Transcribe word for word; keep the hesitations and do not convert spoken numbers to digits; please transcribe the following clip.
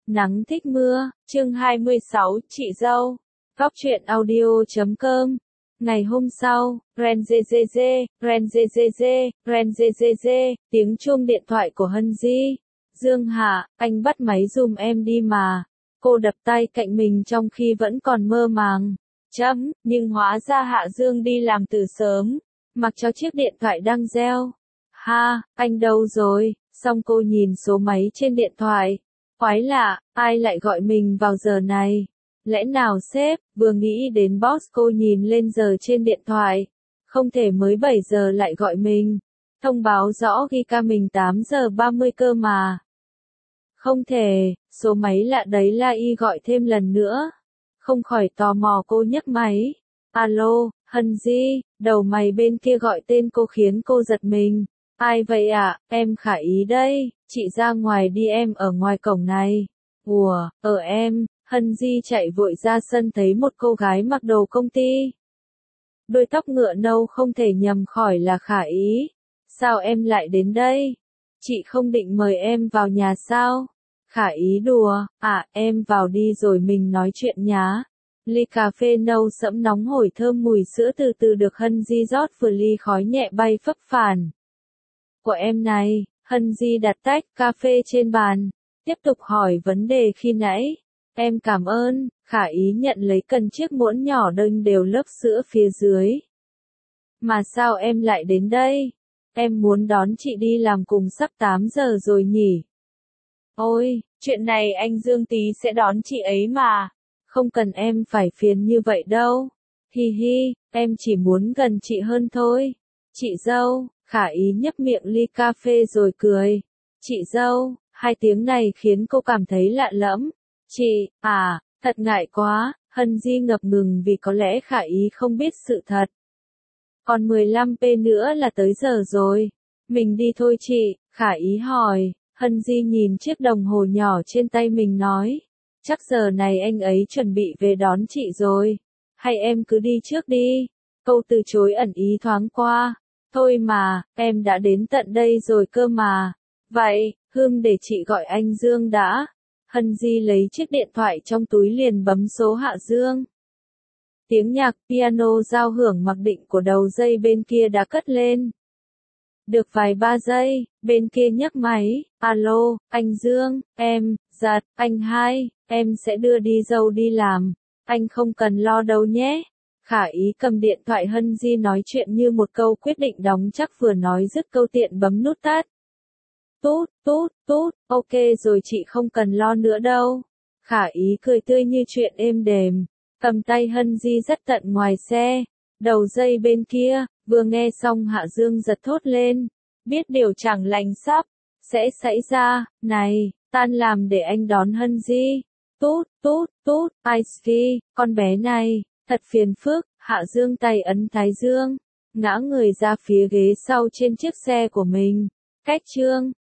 Nắng thích mưa, chương hai mươi sáu, chị dâu. Góc truyện audio chấm com. Ngày hôm sau, ren dê dê dê, ren dê dê dê, ren dê dê dê, tiếng chuông điện thoại của Hân Di. Dương Hạ, anh bắt máy giùm em đi mà. Cô đập tay cạnh mình trong khi vẫn còn mơ màng. Chấm, nhưng hóa ra Hạ Dương đi làm từ sớm, mặc cho chiếc điện thoại đang reo. Ha, anh đâu rồi? Xong cô nhìn số máy trên điện thoại. Quái lạ, ai lại gọi mình vào giờ này? Lẽ nào sếp, vừa nghĩ đến boss cô nhìn lên giờ trên điện thoại. Không thể mới bảy giờ lại gọi mình. Thông báo rõ ghi ca mình tám giờ ba mươi cơ mà. Không thể, số máy lạ đấy La Y gọi thêm lần nữa. Không khỏi tò mò cô nhấc máy. Alo, Hân Di, đầu mày bên kia gọi tên cô khiến cô giật mình. Ai vậy ạ, à? Em Khả Ý đây, chị ra ngoài đi em ở ngoài cổng này. Ủa, ở em, Hân Di chạy vội ra sân thấy một cô gái mặc đồ công ty. Đôi tóc ngựa nâu không thể nhầm khỏi là Khả Ý. Sao em lại đến đây? Chị không định mời em vào nhà sao? Khả Ý đùa, à em vào đi rồi mình nói chuyện nhá. Ly cà phê nâu sẫm nóng hổi thơm mùi sữa từ từ được Hân Di rót vừa ly khói nhẹ bay phấp phản. Của em này, Hân Di đặt tách cà phê trên bàn, tiếp tục hỏi vấn đề khi nãy. Em cảm ơn, Khả Ý nhận lấy cần chiếc muỗng nhỏ đênh đều lớp sữa phía dưới. Mà sao em lại đến đây? Em muốn đón chị đi làm cùng sắp tám giờ rồi nhỉ? Ôi, chuyện này anh Dương tí sẽ đón chị ấy mà. Không cần em phải phiền như vậy đâu. Hi hi, em chỉ muốn gần chị hơn thôi. Chị dâu, Khả Ý nhấp miệng ly cà phê rồi cười. Chị dâu, hai tiếng này khiến cô cảm thấy lạ lẫm. Chị, à, thật ngại quá, Hân Di ngập ngừng vì có lẽ Khả Ý không biết sự thật. Còn mười lăm phút nữa là tới giờ rồi. Mình đi thôi chị, Khả Ý hỏi. Hân Di nhìn chiếc đồng hồ nhỏ trên tay mình nói. Chắc giờ này anh ấy chuẩn bị về đón chị rồi. Hay em cứ đi trước đi. Câu từ chối ẩn ý thoáng qua. Thôi mà, em đã đến tận đây rồi cơ mà. Vậy, Hương để chị gọi anh Dương đã. Hân Di lấy chiếc điện thoại trong túi liền bấm số Hạ Dương. Tiếng nhạc piano giao hưởng mặc định của đầu dây bên kia đã cất lên. Được vài ba giây, bên kia nhấc máy. Alo, anh Dương, em, giật, anh hai, em sẽ đưa đi dâu đi làm. Anh không cần lo đâu nhé. Khả Ý cầm điện thoại Hân Di nói chuyện như một câu quyết định đóng chắc vừa nói dứt câu tiện bấm nút tắt. Tút, tút, tút, ok rồi chị không cần lo nữa đâu. Khả Ý cười tươi như chuyện êm đềm, cầm tay Hân Di dắt tận ngoài xe. Đầu dây bên kia, vừa nghe xong Hạ Dương giật thốt lên. Biết điều chẳng lành sắp sẽ xảy ra, này, tan làm để anh đón Hân Di. Tút, tút, tút, Ice, con bé này, thật phiền phức. Hạ Dương tay ấn thái dương, ngã người ra phía ghế sau trên chiếc xe của mình. Cách chương